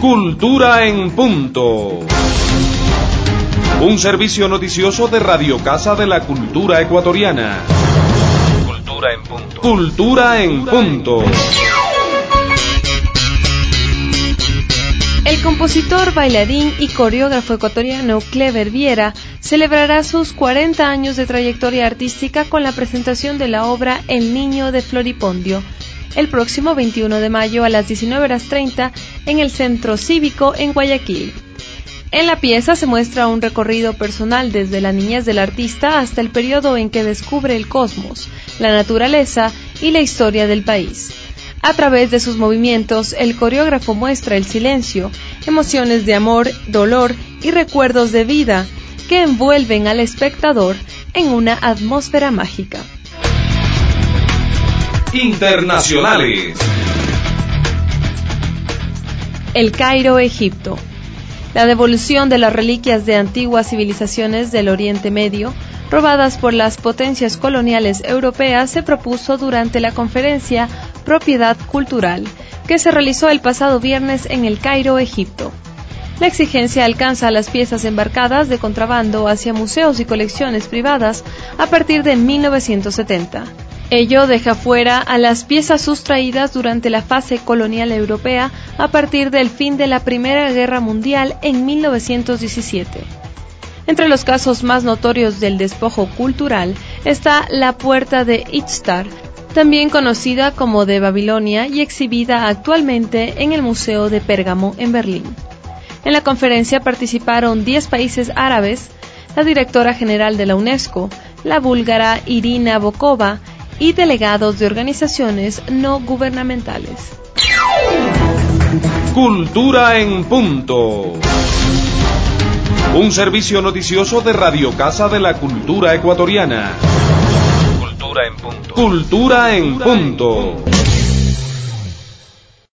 Cultura en Punto. Un servicio noticioso de Radio Casa de la Cultura Ecuatoriana. Cultura en Punto. Cultura en Punto. El compositor, bailarín y coreógrafo ecuatoriano Clever Viera celebrará sus 40 años de trayectoria artística con la presentación de la obra El Niño de Floripondio, el próximo 21 de mayo a las 19:30 en el Centro Cívico en Guayaquil. En la pieza se muestra un recorrido personal desde la niñez del artista hasta el periodo en que descubre el cosmos, la naturaleza y la historia del país. A través de sus movimientos, el coreógrafo muestra el silencio, emociones de amor, dolor y recuerdos de vida que envuelven al espectador en una atmósfera mágica. Internacionales. El Cairo, Egipto. La devolución de las reliquias de antiguas civilizaciones del Oriente Medio, robadas por las potencias coloniales europeas, se propuso durante la conferencia Propiedad Cultural, que se realizó el pasado viernes en El Cairo, Egipto. La exigencia alcanza a las piezas embarcadas de contrabando hacia museos y colecciones privadas a partir de 1970. Ello deja fuera a las piezas sustraídas durante la fase colonial europea a partir del fin de la Primera Guerra Mundial en 1917. Entre los casos más notorios del despojo cultural está la Puerta de Ishtar, también conocida como de Babilonia y exhibida actualmente en el Museo de Pérgamo en Berlín. En la conferencia participaron 10 países árabes, la directora general de la UNESCO, la búlgara Irina Bokova, y delegados de organizaciones no gubernamentales. Cultura en Punto. Un servicio noticioso de Radio Casa de la Cultura Ecuatoriana. Cultura en Punto. Cultura en Punto.